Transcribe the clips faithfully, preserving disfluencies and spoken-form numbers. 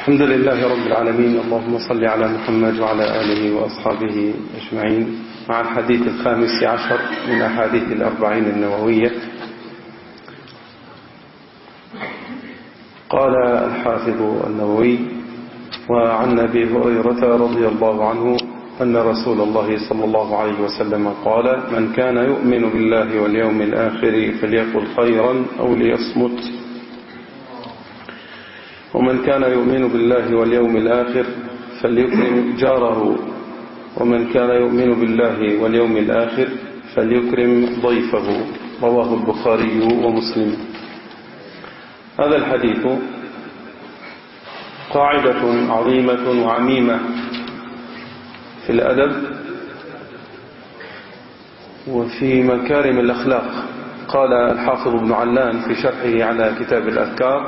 الحمد لله رب العالمين. اللهم صل على محمد وعلى آله وأصحابه أجمعين. مع الحديث الخامس عشر من أحاديث الأربعين النووية. قال الحافظ النووي: وعن أبي هريرة رضي الله عنه أن رسول الله صلى الله عليه وسلم قال: من كان يؤمن بالله واليوم الآخر فليقل خيرا أو ليصمت، ومن كان يؤمن بالله واليوم الآخر فليكرم جاره، ومن كان يؤمن بالله واليوم الآخر فليكرم ضيفه. رواه البخاري ومسلم. هذا الحديث قاعدة عظيمة وعميمة في الأدب وفي مكارم الأخلاق. قال الحافظ ابن علان في شرحه على كتاب الأذكار: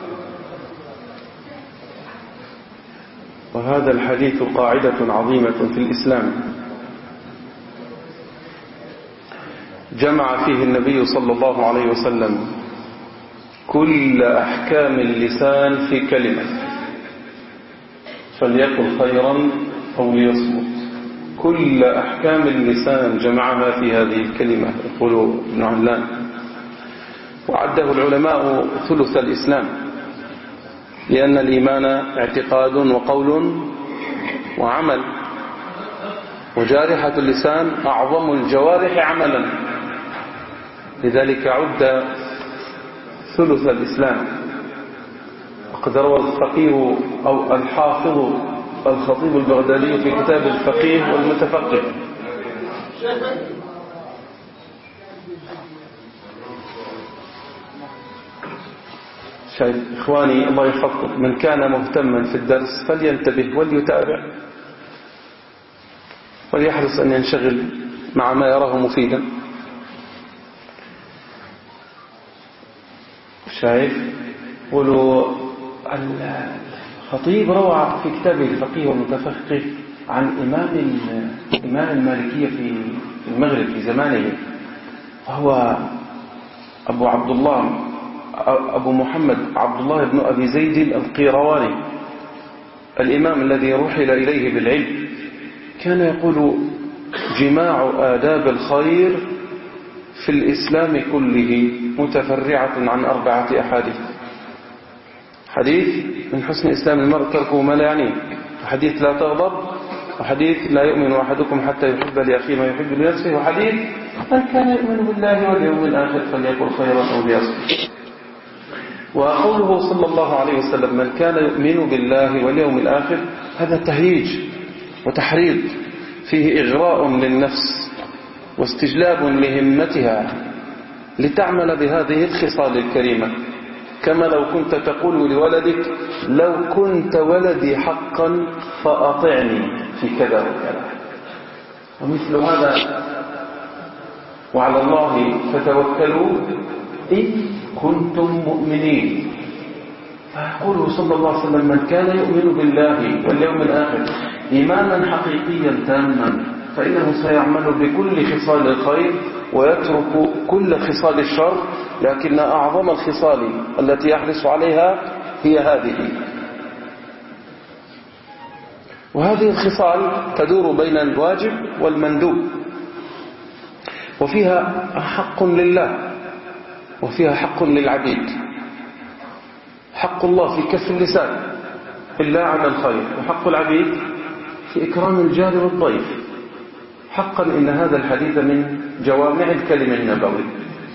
وهذا الحديث قاعدة عظيمة في الإسلام جمع فيه النبي صلى الله عليه وسلم كل أحكام اللسان في كلمة: فليقل خيرا أو ليصمت. كل أحكام اللسان جمعها في هذه الكلمة، يقول ابن علان، وعده العلماء ثلث الإسلام، لأن الإيمان اعتقاد وقول وعمل، وجارحة اللسان أعظم الجوارح عملا، لذلك عد ثلث الإسلام. وقد روى الفقيه أو الحافظ الخطيب البغدادي في كتاب الفقيه والمتفقه: شايف إخواني الله يحفظكم، من كان مهتما في الدرس فلينتبه وليتابع وليحرص أن ينشغل مع ما يراه مفيدا. شايف قولوا الخطيب روى في كتابه الفقيه والمتفقه عن إمام إمام المالكية في المغرب في زمانه، وهو أبو عبد الله أبو محمد عبد الله بن أبي زيد القيرواني، الإمام الذي رحل إليه بالعلم. كان يقول: جماع آداب الخير في الإسلام كله متفرعة عن أربعة أحاديث: حديث من حسن إسلام المرء تركه ما لا يعنيه، وحديث لا تغضب، وحديث لا يؤمن أحدكم حتى يحب لأخيه ما يحب لنفسه، وحديث من كان يؤمن بالله واليوم الآخر فليقل خيرا أو ليصمت. وقوله صلى الله عليه وسلم: من كان يؤمن بالله واليوم الآخر، هذا تهييج وتحريض فيه إغراء للنفس واستجلاب لهمتها لتعمل بهذه الخصال الكريمة، كما لو كنت تقول لولدك: لو كنت ولدي حقا فأطعني في كذا وكذا. ومثل هذا: وعلى الله فتوكلوا إن كنتم مؤمنين. فيقول صلى الله عليه وسلم: من كان يؤمن بالله واليوم الآخر إيمانا حقيقيا تاما فإنه سيعمل بكل خصال الخير ويترك كل خصال الشر، لكن أعظم الخصال التي يحرص عليها هي هذه. وهذه الخصال تدور بين الواجب والمندوب، وفيها حق لله وفيها حق للعبيد. حق الله في كف اللسان إلا على الخير، وحق العبيد في إكرام الجار والضيف. حقا إن هذا الحديث من جوامع الكلم النبوي.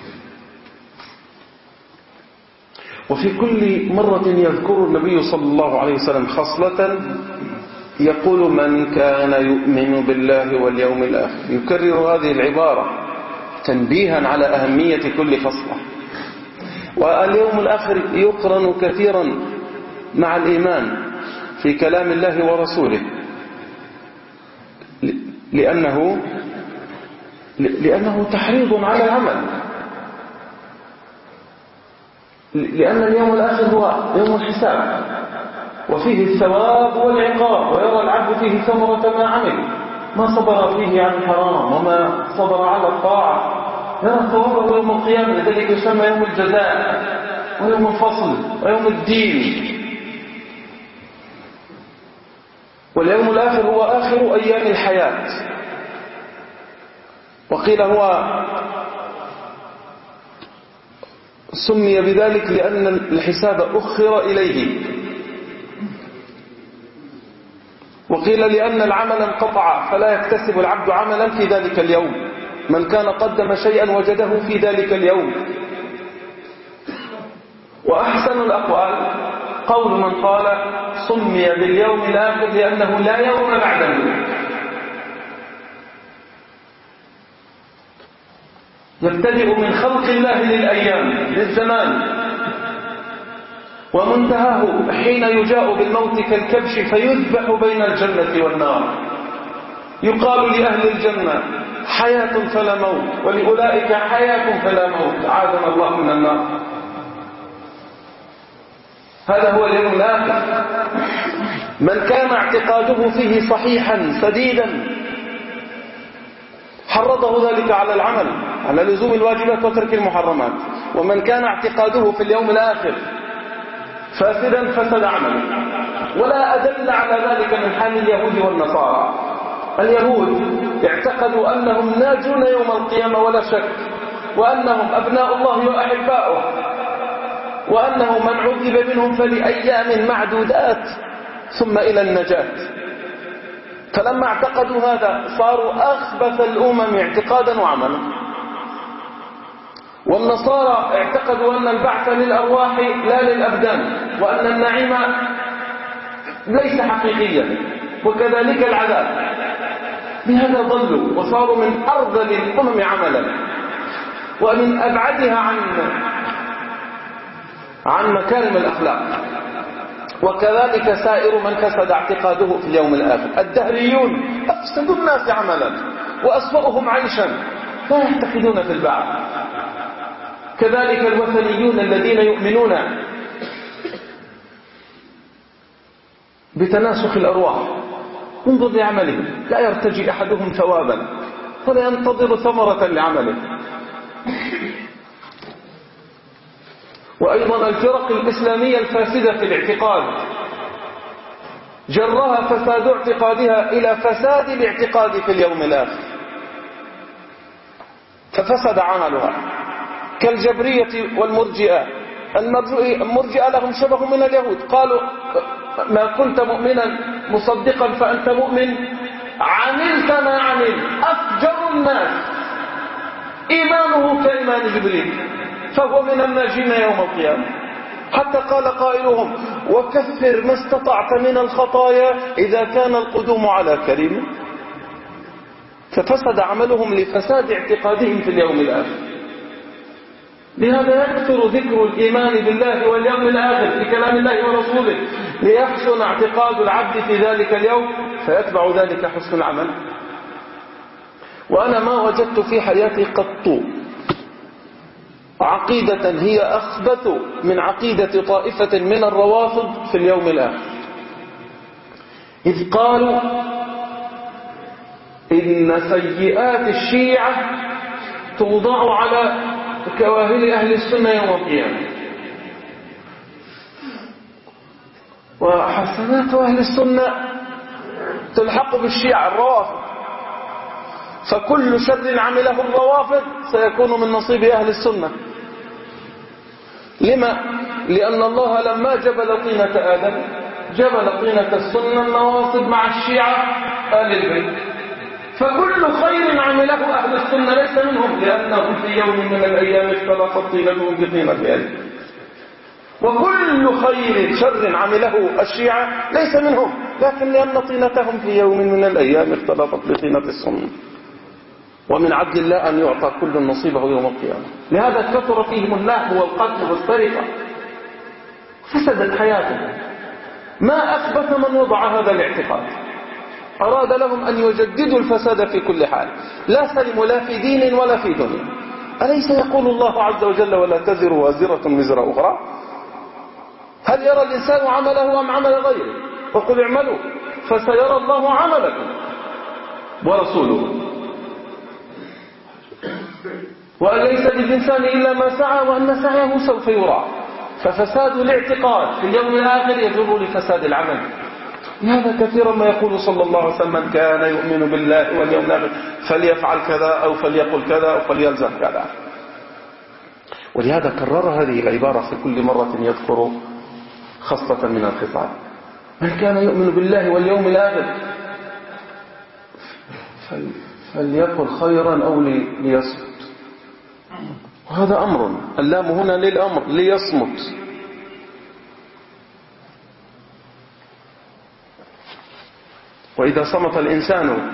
وفي كل مرة يذكر النبي صلى الله عليه وسلم خصلة يقول: من كان يؤمن بالله واليوم الآخر. يكرر هذه العبارة تنبيها على أهمية كل خصلة. واليوم الآخر يقرن كثيرا مع الإيمان في كلام الله ورسوله، لأنه لأنه تحريض على العمل، لأن اليوم الآخر هو يوم الحساب، وفيه الثواب والعقاب، ويرى العبد فيه ثمرة ما عمل، ما صبر فيه عن الحرام وما صبر على الطاعة، يرى ثوابه يوم القيامة. لذلك يسمى يوم الجزاء ويوم الفصل ويوم الدين. واليوم الآخر هو آخر أيام الحياة، وقيل هو سمي بذلك لأن الحساب أخر إليه، وقيل لأن العمل انقطع فلا يكتسب العبد عملا في ذلك اليوم، من كان قدم شيئا وجده في ذلك اليوم. وأحسن الأقوال قول من قال سمي باليوم الآخر لأنه لا يوم بعده، يبتدئ من خلق الله للأيام للزمان، ومنتهاه حين يجاء بالموت كالكبش فيذبح بين الجنة والنار، يقال لأهل الجنة حياة فلا موت، ولأولئك حياة فلا موت، عاذنا الله من النار. هذا هو اليوم الآخر. من كان اعتقاده فيه صحيحا سديدا حرضه ذلك على العمل، على لزوم الواجبات وترك المحرمات. ومن كان اعتقاده في اليوم الآخر فاسدا فسد عمله. ولا أدل على ذلك من حال اليهود والنصارى. اليهود اعتقدوا أنهم ناجون يوم القيامة ولا شك، وأنهم أبناء الله وأحباؤه، وأنه من عذب منهم فلأيام معدودات ثم إلى النجاة. فلما اعتقدوا هذا صاروا أخبث الأمم اعتقادا وعملا. والنصارى اعتقدوا أن البعث للأرواح لا للأبدان، وأن النعيم ليس حقيقيا، وكذلك العذاب. بهذا ضلوا وصاروا من أرذل الأمم عملا ومن أبعدها عن عن مكارم الأخلاق. وكذلك سائر من فسد اعتقاده في اليوم الآخر. الدهريون أفسد الناس عملا وأسوأهم عيشا، لا يعتقدون في البعث. كذلك الوثنيون الذين يؤمنون بتناسخ الأرواح، انظر لعملهم، لا يرتجي أحدهم ثوابا ولا ينتظر ثمرة لعمله. وأيضا الفرق الإسلامية الفاسدة في الاعتقاد جرها فساد اعتقادها إلى فساد الاعتقاد في اليوم الآخر، ففسد عملها، كالجبرية والمرجئة. المرجئة لهم شبه من اليهود، قالوا ما كنت مؤمنا مصدقا فأنت مؤمن، عملت ما عمل، أفجر الناس إيمانه كإيمان جبريل، فهو من الناجين يوم القيامة. حتى قال قائلهم وكفر ما استطعت من الخطايا إذا كان القدوم على كريم. ففسد عملهم لفساد اعتقادهم في اليوم الآخر. لهذا يكثر ذكر الإيمان بالله واليوم الآخر في كلام الله ورسوله ليحسن اعتقاد العبد في ذلك اليوم، فيتبع ذلك حسن العمل. وأنا ما وجدت في حياتي قط عقيدة هي أخبث من عقيدة طائفة من الروافض في اليوم الآخر، إذ قالوا إن سيئات الشيعة توضع على كواهل أهل السنة يوم القيامة، وحسنات أهل السنة تلحق بالشيعة الروافض، فكل شر عمله الروافض سيكون من نصيب أهل السنة. لما؟ لأن الله لما جبل طينة آدم جبل طينة السنة النواصب مع الشيعة آل البيت، فكل خير عمله أهل السنة ليس منهم، لأنهم في يوم من الأيام اختلطت طينتهم بطينة آدم. وكل خير شر عمله الشيعة ليس منهم، لكن لأن طينتهم في يوم من الأيام اختلطت بطينة السنة. ومن عدل الله أن يعطى كل نصيبه يوم القيامة. لهذا كثر فيهم اللهو والقتل والسرقة، فسدت حياتهم. ما أثبت من وضع هذا الاعتقاد. أراد لهم أن يجددوا الفساد في كل حال، لا سلموا لا في دين ولا في دنيا. أليس يقول الله عز وجل ولا تزر وازرة وزر أخرى؟ هل يرى الإنسان عمله أم عمل غيره؟ وقل اعملوا فسيرى الله عملكم ورسوله. وأن ليس للإنسان إلا ما سعى وأن سعيه سوف يرى. ففساد الاعتقاد في اليوم الآخر يجر لفساد العمل. هذا كثيرا ما يقول صلى الله عليه وسلم: من كان يؤمن بالله واليوم الآخر فليفعل كذا أو فليقل كذا أو فليلزم كذا. ولهذا كرر هذه العبارة في كل مرة يذكر خصلة من الخصال: من كان يؤمن بالله واليوم الآخر فليقل خيرا أو ليصمت. وهذا أمر، اللام هنا للأمر، ليصمت. وإذا صمت الإنسان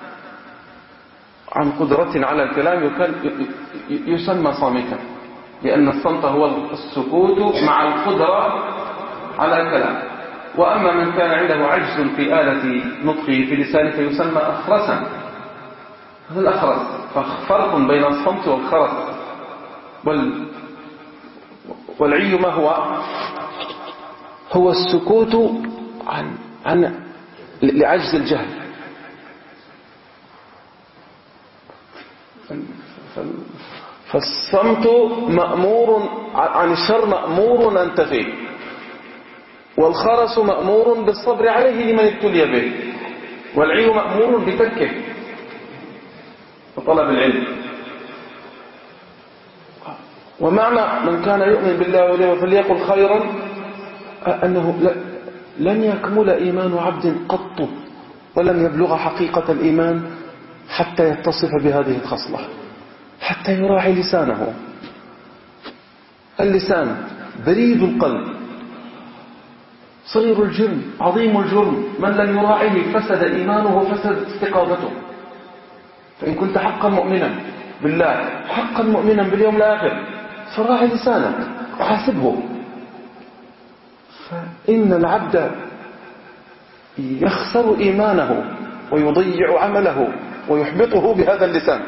عن قدرة على الكلام يسمى صامتا، لأن الصمت هو السكوت مع القدرة على الكلام. وأما من كان عنده عجز في آلة نطقه في لسانه فيسمى أخرسا. هذا الأخرس، ففرق بين الصمت والخرس. وال... والعي ما هو؟ هو السكوت عن عن لعجز الجهل. فالصمت مأمور عن الشر، مأمور ننتفي، والخرس مأمور بالصبر عليه لمن ابتلي به، والعي مأمور بتركه وطلب العلم. ومعنى من كان يؤمن بالله واليوم فليقل خيرا أنه لن يكمل إيمان عبد قط ولم يبلغ حقيقة الإيمان حتى يتصف بهذه الخصلة، حتى يراعي لسانه. اللسان بريد القلب، صغير الجرم عظيم الجرم، من لم يراعيه فسد إيمانه وفسد استقامته. فإن كنت حقا مؤمنا بالله، حقا مؤمنا باليوم الآخر، فراعي لسانك وحاسبه. فإن العبد يخسر إيمانه ويضيع عمله ويحبطه بهذا اللسان.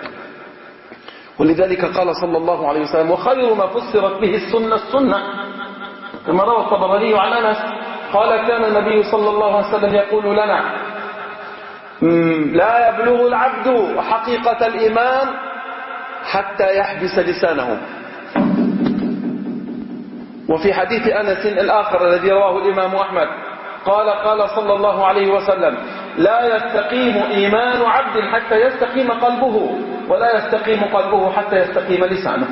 ولذلك قال صلى الله عليه وسلم: وخير ما فسرت به السنة السنة، كما روى الطبراني عن أنس قال: كان النبي صلى الله عليه وسلم يقول لنا: لا يبلغ العبد حقيقة الإيمان حتى يحبس لسانه. وفي حديث أنس الآخر الذي رواه الإمام أحمد قال: قال صلى الله عليه وسلم: لا يستقيم إيمان عبد حتى يستقيم قلبه، ولا يستقيم قلبه حتى يستقيم لسانه.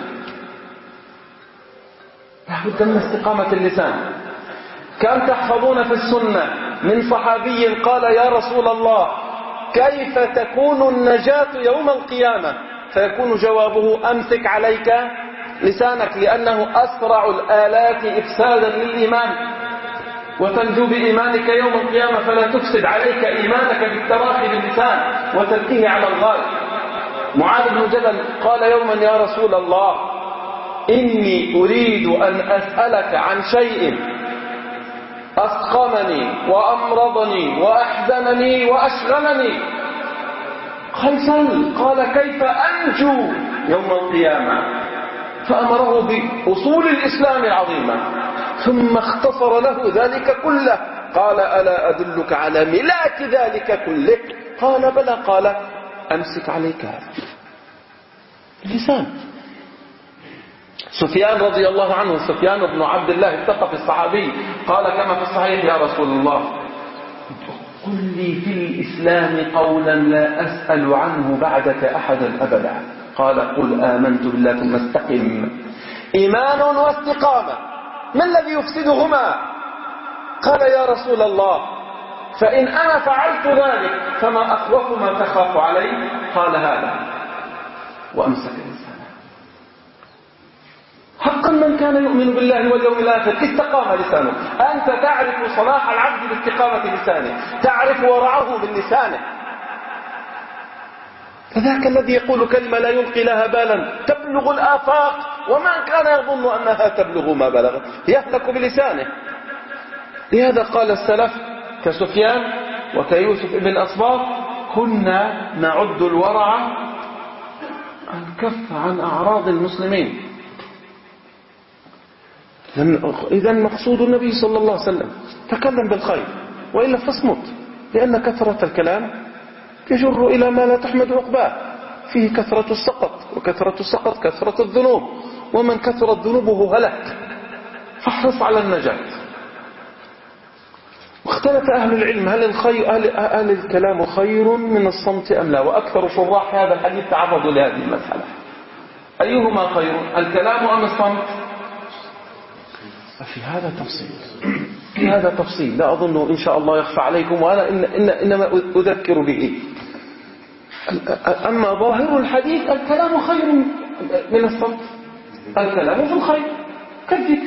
لابد من استقامة اللسان. كم تحفظون في السنة من صحابي قال: يا رسول الله كيف تكون النجاة يوم القيامة؟ فيكون جوابه: أمسك عليك لسانك، لأنه أسرع الآلات إفسادا للإيمان، وتنجو بإيمانك يوم القيامة، فلا تفسد عليك إيمانك بالتراخي باللسان وتلقيه على الغالب. معاذ بن جبل قال يوما: يا رسول الله إني أريد أن أسألك عن شيء أسقمني وأمرضني وأحزنني وأشغلني. قال: سل. قال: كيف أنجو يوم القيامة؟ فأمره بأصول الإسلام العظيمة، ثم اختصر له ذلك كله. قال: ألا أدلك على ملاك ذلك كله؟ قال: بلى. قال: أمسك عليك هذا اللسان. سفيان رضي الله عنه، سفيان بن عبد الله الثقفي الصحابي، قال كما في الصحيح: يا رسول الله قل لي في الإسلام قولا لا أسأل عنه بعدك أحدا أبدا. قال: قل آمنت بالله ثم استقم. إيمان واستقامة، ما الذي يفسدهما؟ قال: يا رسول الله فإن أنا فعلت ذلك فما أخوف ما تخاف علي؟ قال: هذا. وأمسك لسانه. حقا من كان يؤمن بالله واليوم الآخر استقام لسانه. أنت تعرف صلاح العبد باستقامة لسانه، تعرف ورعه من لسانه. فذاك الذي يقول كلمة لا يلقي لها بالا تبلغ الآفاق، وما كان يظن أنها تبلغ ما بلغ، يهلك بلسانه. لهذا قال السلف كسفيان وكيوسف ابن أصباط: كنا نعد الورع الكف عن أعراض المسلمين. إذن مقصود النبي صلى الله عليه وسلم: تكلم بالخير، وإلا فاصمت، لأن كثرة الكلام يجر إلى ما لا تحمد عقباه، فيه كثرة السقط، وكثرة السقط كثرة الذنوب، ومن كثرت ذنوبه هلك. فاحرص على النجاة. واختلف أهل العلم هل, الخير هل, هل الكلام خير من الصمت أم لا، وأكثر شراح هذا الحديث تعرضوا لهذه المسألة، أيهما خير، الكلام أم الصمت؟ في هذا تفصيل في هذا تفصيل لا أظن إن شاء الله يخفى عليكم، وأنا إن إن إنما أذكر به. أما ظاهر الحديث الكلام خير من الصمت، الكلام في الخير كالذكر،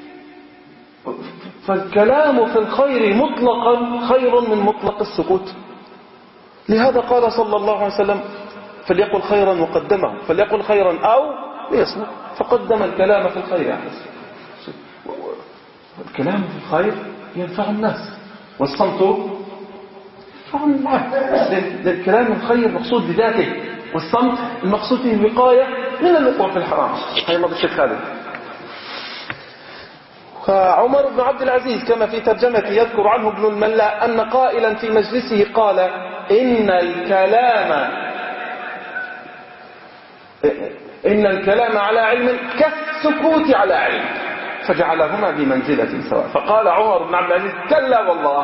فالكلام في الخير مطلقا خير من مطلق السكوت. لهذا قال صلى الله عليه وسلم فليقل خيرا وقدمه، فليقل خيرا أو ليصمت، فقدم الكلام في الخير يعني. الكلام في الخير ينفع الناس، والصمت ينفع العبد. الكلام الخير مقصود بذاته، والصمت المقصود فيه الوقاية من الوقوع في الحرام. هي ما بالشيخ خالد. عمر بن عبد العزيز كما في ترجمة يذكر عنه ابن الملا أن قائلا في مجلسه قال إن الكلام إن الكلام على علم كالسكوت على علم، فجعلهما بمنزلة سواء. فقال عمر بن عبد العزيز كلا والله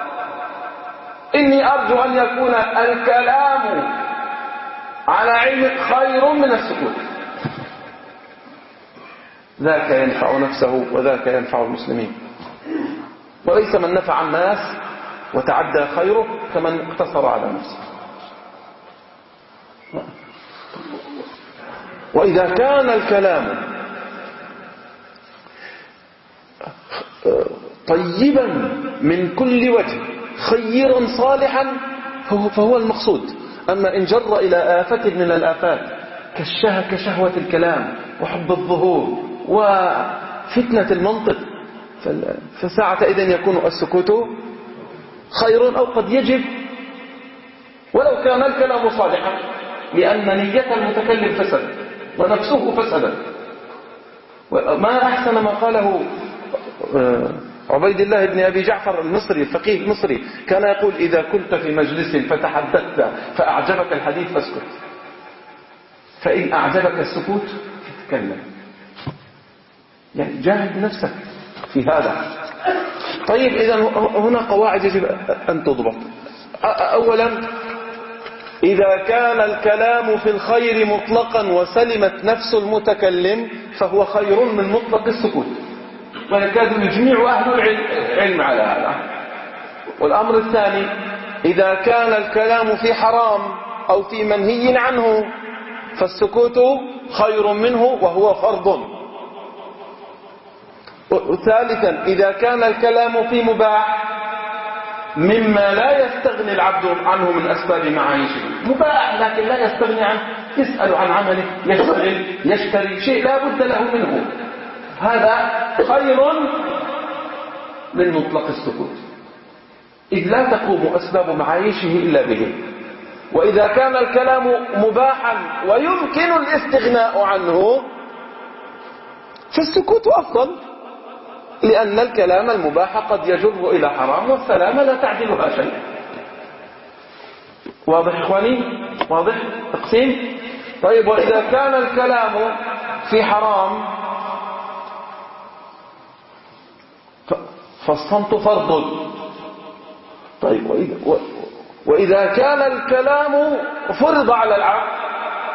إني أرجو أن يكون الكلام على علم خير من السكوت، ذاك ينفع نفسه وذاك ينفع المسلمين، وليس من نفع الناس وتعدى خيره كمن اقتصر على نفسه. وإذا كان الكلام طيبا من كل وجه خيرا صالحا فهو, فهو المقصود. أما إن جر إلى آفة من الآفات كالشه كشهوة الكلام وحب الظهور وفتنة المنطق، فساعة إذن يكون السكوت خير، أو قد يجب ولو كان الكلام صالحا، لأن نية المتكلم فسد ونفسه فسد. ما أحسن ما قاله عبيد الله بن أبي جعفر المصري الفقيه المصري، كان يقول إذا كنت في مجلس فتحدثت فأعجبك الحديث فاسكت، فإن أعجبك السكوت فتكلم. يعني جاهد نفسك في هذا. طيب إذا هنا قواعد يجب أن تضبط. أولا إذا كان الكلام في الخير مطلقا وسلمت نفس المتكلم فهو خير من مطلق السكوت، ويكاد يجمع أهل العلم على هذا. والأمر الثاني إذا كان الكلام في حرام أو في منهي عنه فالسكوت خير منه وهو فرض. وثالثا إذا كان الكلام في مباح مما لا يستغني العبد عنه من أسباب معايشه، مباح لكن لا يستغني عنه، يسأل عن عمله، يشتغل يشتري شيء لا بد له منه، هذا خير من مطلق السكوت، إذ لا تقوم أسباب معايشه إلا به. وإذا كان الكلام مباحا ويمكن الاستغناء عنه فالسكوت أفضل، لأن الكلام المباح قد يجر إلى حرام، والسلامة لا تعدلها شيء. واضح إخواني؟ واضح تقسيم؟ طيب وإذا كان الكلام في حرام فالصمت فرض. طيب وإذا, وإذا كان الكلام فرض على العبد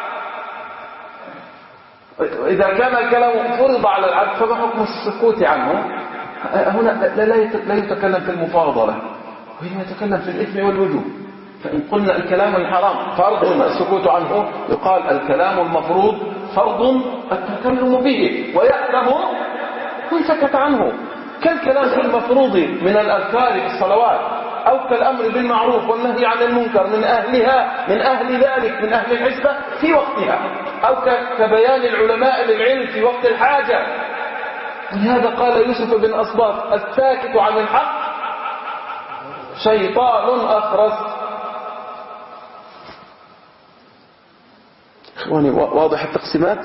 إذا كان الكلام فرض على العبد فما حكم السكوت عنه؟ هنا لا يتكلم في المفاضلة، وهنا يتكلم في الإثم والوجوب. فإن قلنا الكلام الحرام فرض السكوت عنه، يقال الكلام المفروض فرض التكلم به، ويأثم من سكت عنه، كالكلام في المفروض من الأذكار في الصلوات، أو كالأمر بالمعروف والنهي عن المنكر من أهلها من أهل ذلك من أهل الحسبة في وقتها، أو كبيان العلماء للعلم في وقت الحاجة. ولهذا قال يوسف بن أصباط الساكت عن الحق شيطان أخرس. إخواني واضح التقسيمات؟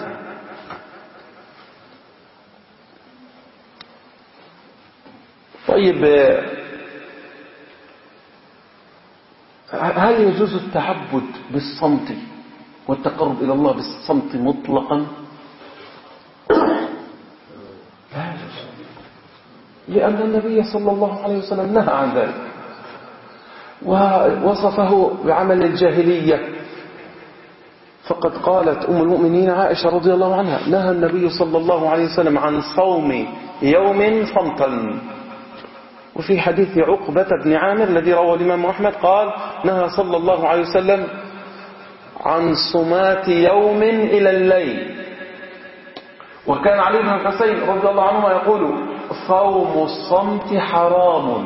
طيب هل يجوز التعبد بالصمت والتقرب إلى الله بالصمت مطلقا؟ لا يجوز لأن النبي صلى الله عليه وسلم نهى عن ذلك ووصفه بعمل الجاهلية. فقد قالت أم المؤمنين عائشة رضي الله عنها: نهى النبي صلى الله عليه وسلم عن صوم يوم صمتا. وفي حديث عقبة بن عامر الذي رواه الإمام أحمد قال: نهى صلى الله عليه وسلم عن صمات يوم إلى الليل. وكان علي بن الحسين رضي الله عنهما يقول: صوم الصمت حرام.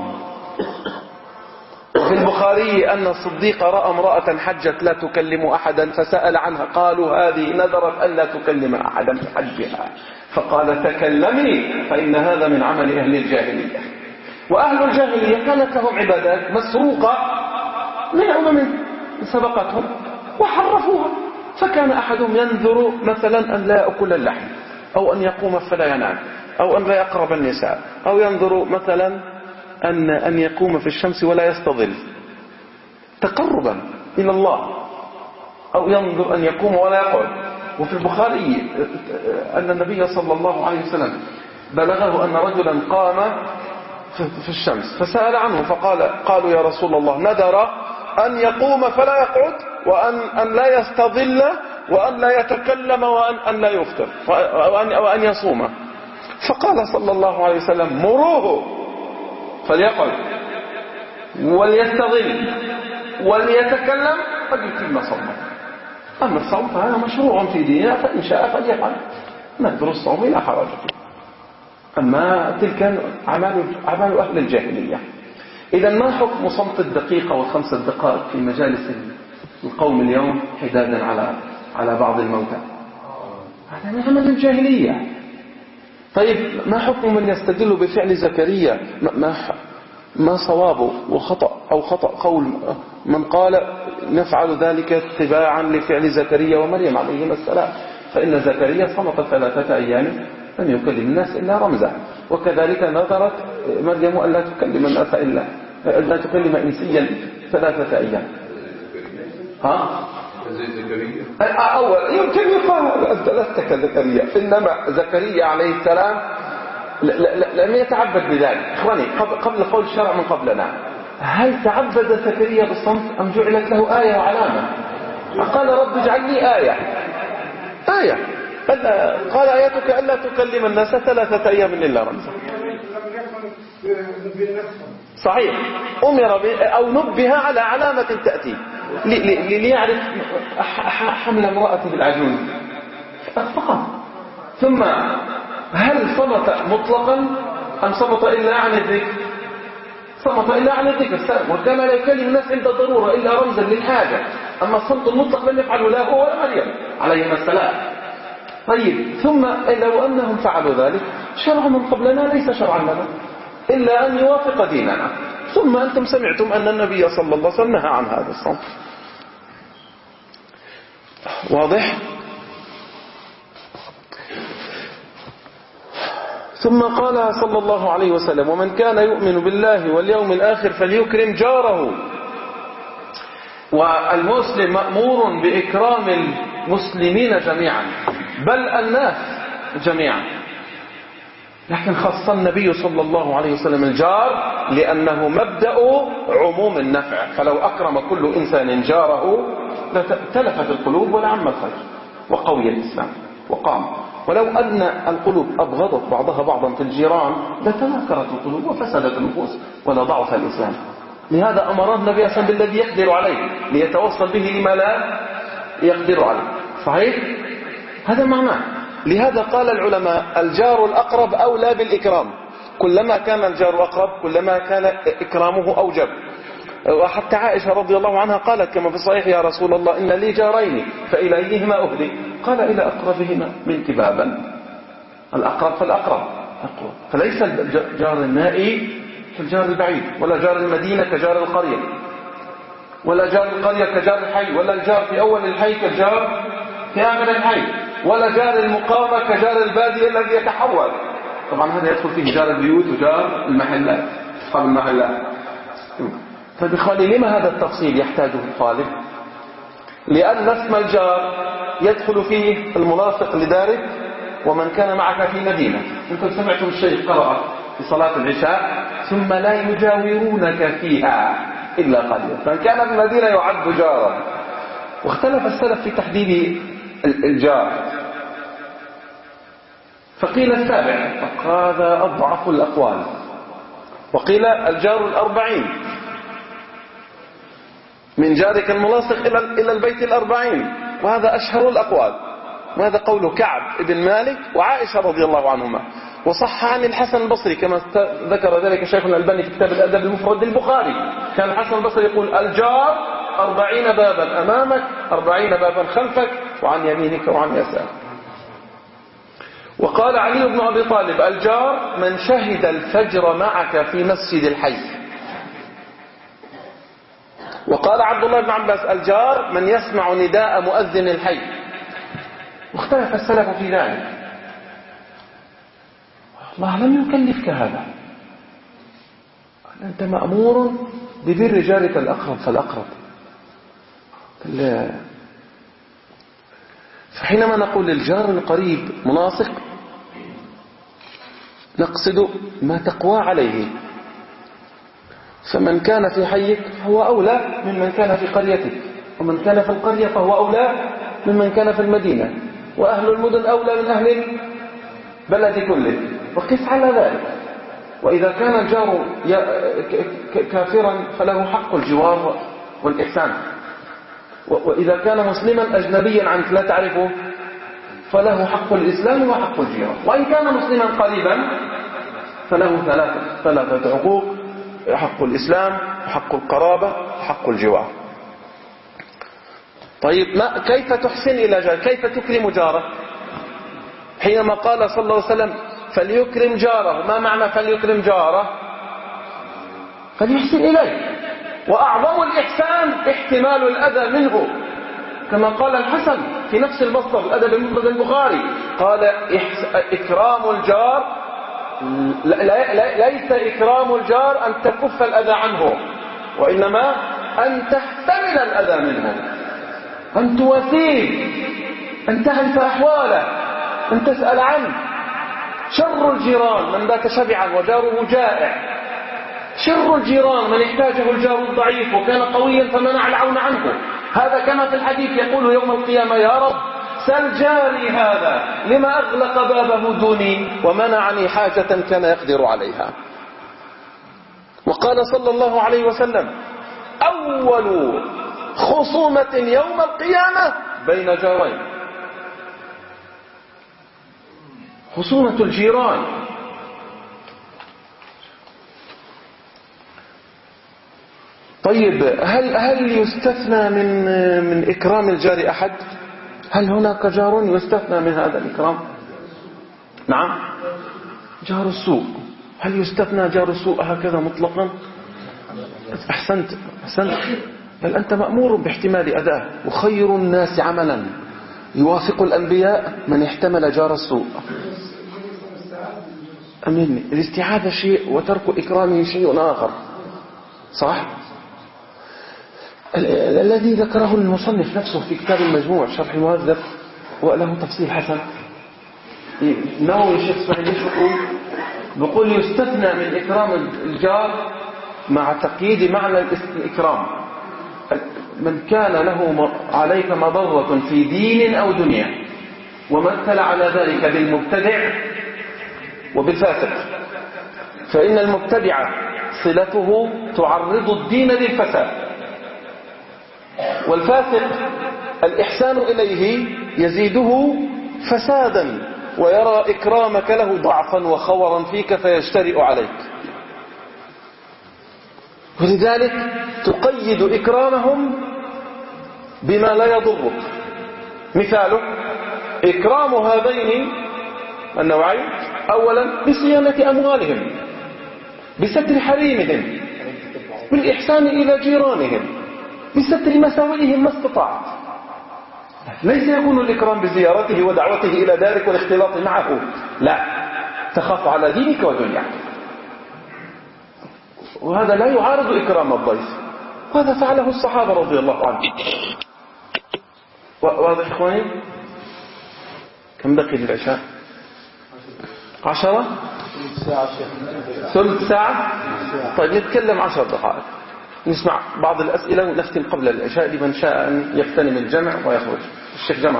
في البخاري أن الصديق رأى امرأة حجت لا تكلم أحدا فسأل عنها، قالوا: هذه نذرت أن لا تكلم أحدا في حجها، فقال: تكلمي فإن هذا من عمل أهل الجاهلية. وأهل الجاهلية كانت لهم عبادات مسروقة من أمم سبقتهم وحرفوها. فكان أحدهم ينذر مثلا أن لا يأكل اللحم، أو أن يقوم فلا ينام، أو أن لا يقرب النساء، أو ينذر مثلا أن أن يقوم في الشمس ولا يستظل تقربا إلى الله، أو ينذر أن يقوم ولا يقعد. وفي البخاري أن النبي صلى الله عليه وسلم بلغه أن رجلا قام في الشمس فسأل عنه فقال: قالوا يا رسول الله نذر أن يقوم فلا يقعد، وأن أن لا يستظل، وأن لا يتكلم، وأن أن لا يفطر، وأن, وأن يصوم. فقال صلى الله عليه وسلم: مروه فليقعد وليستظل وليتكلم فليتم صومه. أما الصوم فهذا مشروع في ديننا، فإن شاء فليفعل، نذر الصوم لا حرج فيه. أما تلك أعمال أعمال أهل الجاهلية. إذا ما حكم صمت الدقيقة والخمس دقائق في مجالس القوم اليوم حدادا على على بعض الموتى؟ هذا من عمل الجاهلية. طيب ما حكم من يستدل بفعل زكريا؟ ما ما صوابه وخطأ أو خطأ قول من قال نفعل ذلك اتباعا لفعل زكريا ومريم عليهما السلام؟ فإن زكريا صمت ثلاثة أيام لم يكلم الناس إلا رمزا، وكذلك نذرت مريم أن لا تكلم الناس إلا لا تكلم إنسيا ثلاثة أيام. ها؟ أول يمكن يقال لست كزكريا، إنما زكريا عليه السلام لم يتعبد بذلك. إخواني، قبل قول الشرع من قبلنا، هل تعبد زكريا بالصمت أم جعلت له آية وعلامة؟ قال: رب اجعل لي آية آية قال: آياتك ألا تكلم الناس ثلاثة أيام إلا رمزا. صحيح، أمر أو نبه على علامة تأتي ليعرف حمل امرأته العجوز فقط. ثم هل صمت مطلقا أم صمت إلا عن الذكر؟ صمت إلا عن الذكر، وكان لا يكلم الناس عند الضرورة إلا رمزا للحاجة. أما الصمت المطلق لم يفعله لا هو ولا مريم عليهما السلام. طيب، ثم لو أنهم فعلوا ذلك، شرع من قبلنا ليس شرعا لنا إلا أن يوافق ديننا. ثم أنتم سمعتم أن النبي صلى الله عليه وسلم نهى عن هذا الصمت. واضح؟ ثم قال صلى الله عليه وسلم: ومن كان يؤمن بالله واليوم الآخر فليكرم جاره. والمسلم مأمور بإكرام المسلمين جميعا، بل الناس جميعا، لكن خص النبي صلى الله عليه وسلم الجار لأنه مبدأ عموم النفع. فلو أكرم كل إنسان جاره لتلفت القلوب ولعم الخير وقوي الإسلام وقام. ولو أن القلوب أبغضت بعضها بعضا في الجيران لتناكرت القلوب وفسدت النفوس ولضعف الإسلام. لهذا أمر النبي صلى الله عليه وسلم بالذي يقدر عليه ليتوصل به لما لا يقدر عليه. صحيح؟ هذا معناه. لهذا قال العلماء: الجار الأقرب أولى بالإكرام. كلما كان الجار أقرب كلما كان إكرامه أوجب. وحتى عائشة رضي الله عنها قالت كما في الصحيح: يا رسول الله إن لي جارين فإلى أيهما أهدي؟ قال: إلى أقربهما منك بابا. الأقرب فالأقرب أقرب. فليس الجار النائي كالجار البعيد، ولا جار المدينة كجار القرية، ولا جار القرية كجار الحي، ولا الجار في أول الحي كالجار في آخر الحي، ولا جار المقامة كجار البادية الذي يتحول. طبعا هذا يدخل فيه جار البيوت وجار المحلات، أصحاب المحلات. فبخالي لما هذا التفصيل يحتاجه الخالق؟ لأن اسم الجار يدخل فيه الملاصق لدارك ومن كان معك في مدينة. يمكن سمعتم الشيخ قرأ في صلاة العشاء ثم لا يجاورونك فيها إلا قليلا، فمن كان في المدينة يعد جارا. واختلف السلف في تحديد الجار، فقيل السابع فهذا أضعف الأقوال، وقيل الجار الأربعين، من جارك الملاصق إلى البيت الأربعين، وهذا أشهر الأقوال، وهذا قول كعب بن مالك وعائشة رضي الله عنهما. وصح عن الحسن البصري كما ذكر ذلك شيخنا الألباني في كتاب الأدب المفرد البخاري، كان الحسن البصري يقول الجار أربعين بابا أمامك أربعين بابا خلفك وعن يمينك وعن يسارك. وقال علي بن أبي طالب الجار من شهد الفجر معك في مسجد الحي. وقال عبد الله بن عباس الجار من يسمع نداء مؤذن الحي. واختلف السلف في ذلك. الله لم يكلفك هذا، أنت مأمور ببر جارك الأقرب فالأقرب. فحينما نقول الجار القريب مناصق نقصد ما تقوى عليه، فمن كان في حيك فهو أولى ممن كان في قريتك، ومن كان في القرية فهو أولى ممن كان في المدينة، وأهل المدن أولى من أهل البلد كله، وقس على ذلك. وإذا كان الجار كافرا فله حق الجوار والإحسان، وإذا كان مسلما أجنبيا عنك لا تعرفه فله حق الإسلام وحق الجوار، وإن كان مسلما قريبا فله ثلاثة ثلاثة حقوق: حق الإسلام وحق القرابة وحق الجوار. طيب ما كيف تحسن إلى جارك؟ كيف تكرم جارك؟ حينما قال صلى الله عليه وسلم فليكرم جاره، ما معنى فليكرم جاره؟ فليحسن إليه، وأعظم الإحسان احتمال الأذى منه، كما قال الحسن في نفس المصدر الأدب المفرد البخاري قال إكرام الجار ليس إكرام الجار أن تكف الأذى عنه، وإنما أن تحتمل الأذى منه، أن تواسيه، أن تعرف أحواله، أن تسأل عنه. شر الجيران من بات شبعا وجاره جائع، شر الجيران من احتاجه الجار الضعيف وكان قويا فمنع العون عنه. هذا كما في الحديث يقول يوم القيامة يا رب سل جاري هذا لما أغلق بابه دوني ومنعني حاجة كان يقدر عليها. وقال صلى الله عليه وسلم أول خصومة يوم القيامة بين جارين، خصومة الجيران. طيب هل هل يستثنى من من إكرام الجار أحد؟ هل هناك جار يستثنى من هذا الإكرام؟ نعم، جار السوء. هل يستثنى جار السوء هكذا مطلقا؟ أحسنت أحسنت بل أنت مأمور باحتمال أذاه. وخير الناس عملا يوافق الأنبياء من احتمل جار السوء. أمين. الاستعاذة شيء وترك إكرامه شيء آخر، صح؟ الذي ذكره المصنف نفسه في كتاب المجموع شرح المهذب وله تفصيل حسن. نووي الشيخ اسماعيل يقول بقول يستثنى من إكرام الجار مع تقييد معنى الإكرام من كان له عليك مضرة في دين أو دنيا، ومثل على ذلك بالمبتدع وبالفاسق، فإن المبتدع صلته تعرض الدين للفساد، والفاسق الإحسان إليه يزيده فسادا ويرى إكرامك له ضعفا وخورا فيك فيجترئ عليك. ولذلك تقيد إكرامهم بما لا يضرك. مثاله إكرام هذين النوعين أولا بصيانة أموالهم، بستر حريمهم، بالإحسان إلى جيرانهم، بستر مساوئهم ما استطاع. ليس يكون الإكرام بزيارته ودعوته إلى دارك والاختلاط معه، لا، تخاف على دينك ودنياك، وهذا لا يعارض إكرام الضيف، وهذا فعله الصحابة رضي الله عنهم. واضح إخواني؟ كم بقي للعشاء؟ عشرة. ثلث ساعة. طيب نتكلم عشر دقائق نسمع بعض الأسئلة ونختم قبل العشاء لمن شاء أن يغتنم الجمع ويخرج. الشيخ جمع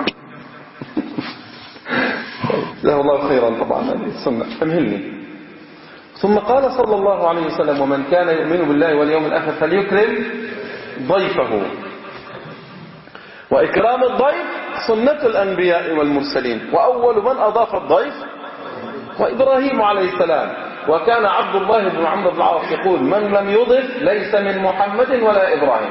جزاه الله خيرا طبعا هذه السنة أمهلني. ثم قال صلى الله عليه وسلم ومن كان يؤمن بالله واليوم الآخر فليكرم ضيفه. وإكرام الضيف سنة الأنبياء والمرسلين، وأول من أضاف الضيف وإبراهيم عليه السلام. وكان عبد الله بن عمرو بن العاص يقول من لم يضف ليس من محمد ولا إبراهيم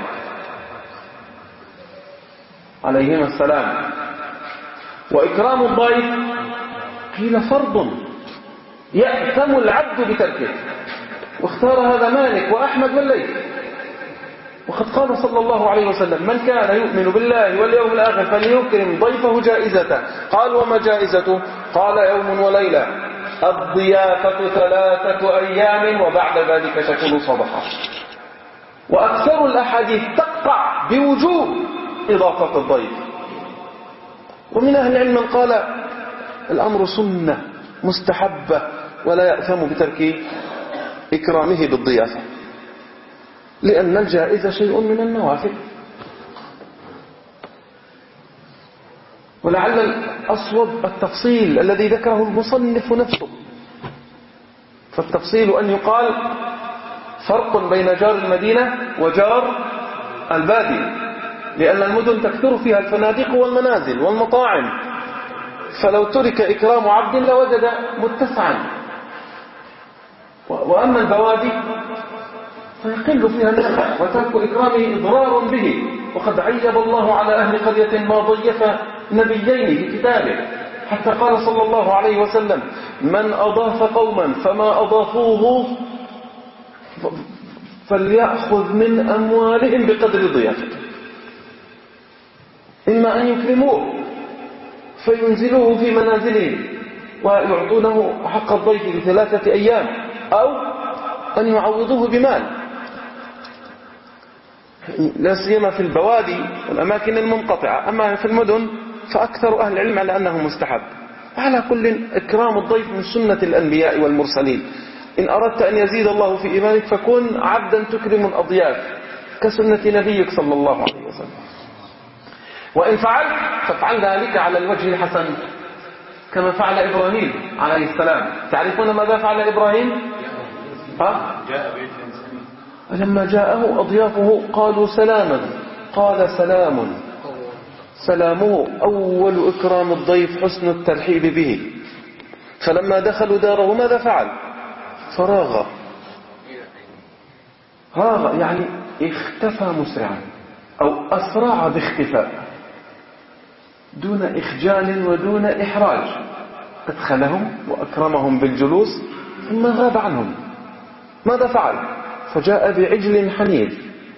عليهما السلام. وإكرام الضيف قيل فرض يأثم العبد بتركه، واختار هذا مالك وأحمد والليث. وقد قال صلى الله عليه وسلم من كان يؤمن بالله واليوم الآخر فليكرم ضيفه جائزته. قال وما جائزته؟ قال يوم وليلة، الضيافة ثلاثة أيام وبعد ذلك تكون صدقة. وأكثر الأحاديث تقطع بوجوب إضافة الضيف. ومن أهل العلم من قال الأمر سنة مستحبة ولا يأثم بترك إكرامه بالضيافة، لأن الجائزة شيء من النوافل. ولعل الأصوب التفصيل الذي ذكره المصنف نفسه. فالتفصيل أن يقال فرق بين جار المدينة وجار البادية، لأن المدن تكثر فيها الفنادق والمنازل والمطاعم، فلو ترك إكرام عبد لوجد متسعا. وأما البوادي فيقل فيها النفع، وترك إكرامه إضرار به. وقد عيب الله على أهل قرية ما ضيف نبيين في كتابه، حتى قال صلى الله عليه وسلم من أضاف قوما فما أضافوه فليأخذ من أموالهم بقدر ضيافته، إما أن يكرموه فينزلوه في منازلهم ويعطونه حق الضيف بثلاثة أيام، أو أن يعوضوه بمال، لا سيما في البوادي والأماكن المنقطعة. أما في المدن فأكثر أهل العلم على أنه مستحب. على كل إكرام الضيف من سنة الأنبياء والمرسلين. إن أردت أن يزيد الله في إيمانك فكن عبدا تكرم الأضياف كسنة نبيك صلى الله عليه وسلم. وإن فعلت فافعل ذلك على الوجه الحسن كما فعل إبراهيم عليه السلام. تعرفون ماذا فعل إبراهيم؟ ها؟ لما جاءه أضيافه قالوا سلاما، قال سلام. سلامه أول إكرام الضيف حسن الترحيب به. فلما دخلوا داره ماذا فعل؟ فراغ. راغ يعني اختفى مسرعا أو أسرع باختفاء دون إخجال ودون إحراج. أدخلهم وأكرمهم بالجلوس ثم غاب عنهم. ماذا فعل؟ فجاء بعجل حنيذ،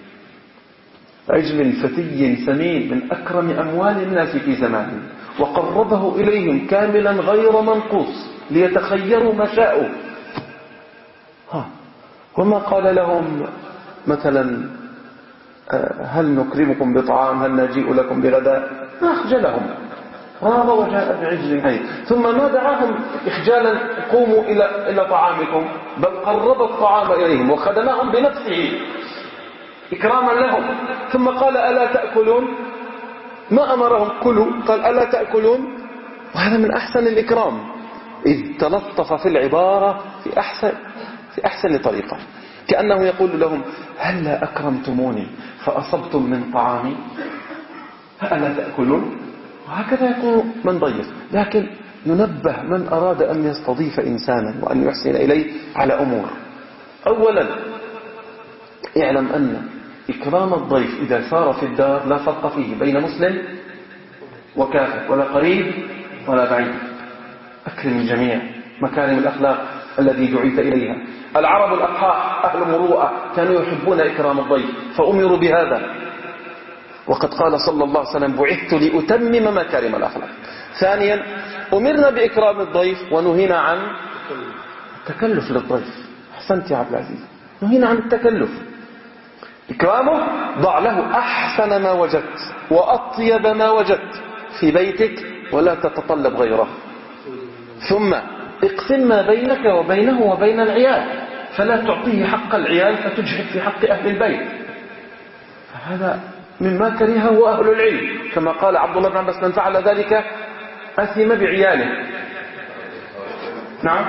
عجل فتي سمين من أكرم أموال الناس في زمانه، وقربه إليهم كاملا غير منقوص ليتخيروا ما شاءوا. ها وما قال لهم مثلا هل نكرمكم بطعام، هل نجيء لكم بغداء، ما أخجلهم. راض وجاء بعجل حنيذ. ثم ما دعاهم إخجالا قوموا إلى إلى طعامكم، بل قرب الطعام إليهم وخدمهم بنفسه إكراما لهم. ثم قال ألا تأكلون؟ ما أمرهم كلوا، قال ألا تأكلون؟ وهذا من أحسن الإكرام، إذ تلطف في العبارة في أحسن في أحسن طريقة، كأنه يقول لهم هلا أكرمتموني فأصبتم من طعامي، ألا تأكلون؟ وهكذا يقول من ضيف. لكن ينبه من أراد أن يستضيف إنسانا وأن يحسن إليه على أمور. أولا اعلم أن إكرام الضيف إذا سار في الدار لا فرق فيه بين مسلم وكافر ولا قريب ولا بعيد. أكرم الجميع، مكارم الأخلاق الذي دعيت إليها. العرب الأقحاح أهل مروءة كانوا يحبون إكرام الضيف فأمروا بهذا. وقد قال صلى الله عليه وسلم بعثت لأتمم مكارم الأخلاق. ثانيا أمرنا بإكرام الضيف ونهينا عن التكلف للضيف. أحسنت يا عبد العزيز، نهينا عن التكلف. إكرامه ضع له أحسن ما وجدت وأطيب ما وجدت في بيتك ولا تتطلب غيره. ثم اقسم ما بينك وبينه وبين العيال، فلا تعطيه حق العيال فتجحد في حق أهل البيت. هذا مما كرهه أهل العلم، كما قال عبد الله بن عباس: من فعل ذلك أثم بعياله. نعم،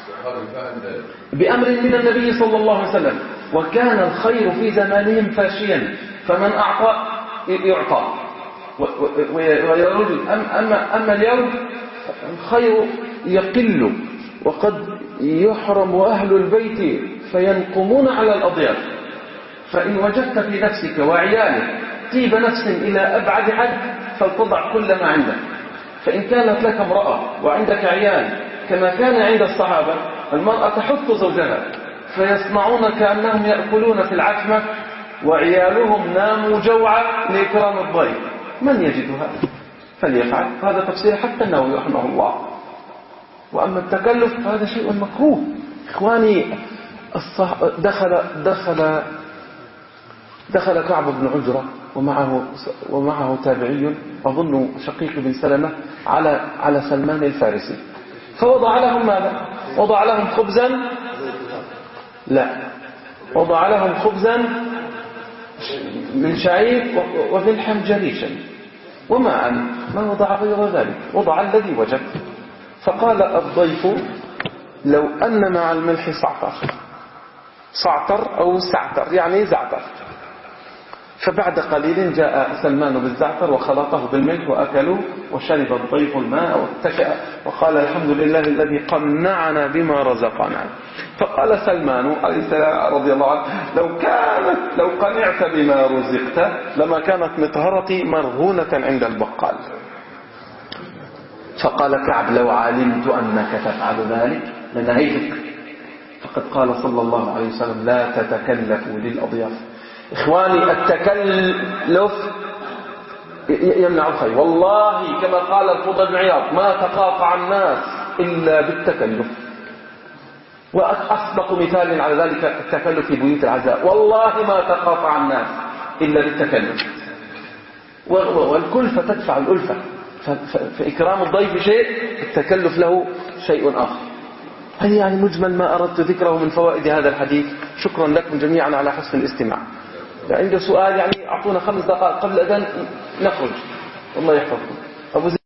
بأمر من النبي صلى الله عليه وسلم. وكان الخير في زمانهم فاشيا، فمن أعطى يعطى ويرد. أما, أما اليوم الخير يقل، وقد يحرم أهل البيت فينقمون على الأضياف. فإن وجدت في نفسك وعيالك طيب نفس إلى أبعد حد فلتضع كل ما عندك. فإن كانت لك امرأة وعندك عيال كما كان عند الصحابة، المرأة تحث زوجها فيصنعون كأنهم يأكلون في العتمة وعيالهم ناموا جوعا لإكرام الضيف. من يجد هذا فليفعل. هذا تفسير حتى النووي رحمه الله. وأما التكلف فهذا شيء مكروه. إخواني، الصح... دخل دخل دخل كعب بن عجرة ومعه ومعه تابعي أظن شقيق بن سلمة على على سلمان الفارسي، فوضع لهم ماذا؟ وضع لهم خبزا لا وضع لهم خبزا من شعير وملحا جريشا وماء، ما وضع غير ذلك، وضع الذي وجد. فقال الضيف: لو أن مع الملح صعتر صعتر أو سعتر يعني زعتر. فبعد قليل جاء سلمان بالزعتر وخلطه بالملح وأكلوا، وشرب الضيف الماء واتكأ وقال: الحمد لله الذي قنعنا بما رزقنا. فقال سلمان عليه السلام رضي الله عنه: لو كانت لو قنعت بما رزقت لما كانت مطهرتي مرهونة عند البقال. فقال كعب: لو علمت أنك تفعل ذلك لنهيتك. فقد قال صلى الله عليه وسلم: لا تتكلفوا للأضياف. إخواني، التكلف يمنع الخير. والله كما قال الفضل بن عياض: ما تقاطع الناس إلا بالتكلف. وأصدق مثال على ذلك التكلف في بيوت العزاء. والله ما تقاطع الناس إلا بالتكلف. والكلفة تدفع الألفة. فإكرام الضيف شيء، التكلف له شيء آخر. هذه يعني مجمل ما أردت ذكره من فوائد هذا الحديث. شكرا لكم جميعا على حسن الاستماع. عنده سؤال يعني أعطونا خمس دقائق قبل أذان نخرج. الله يحفظكم. أبو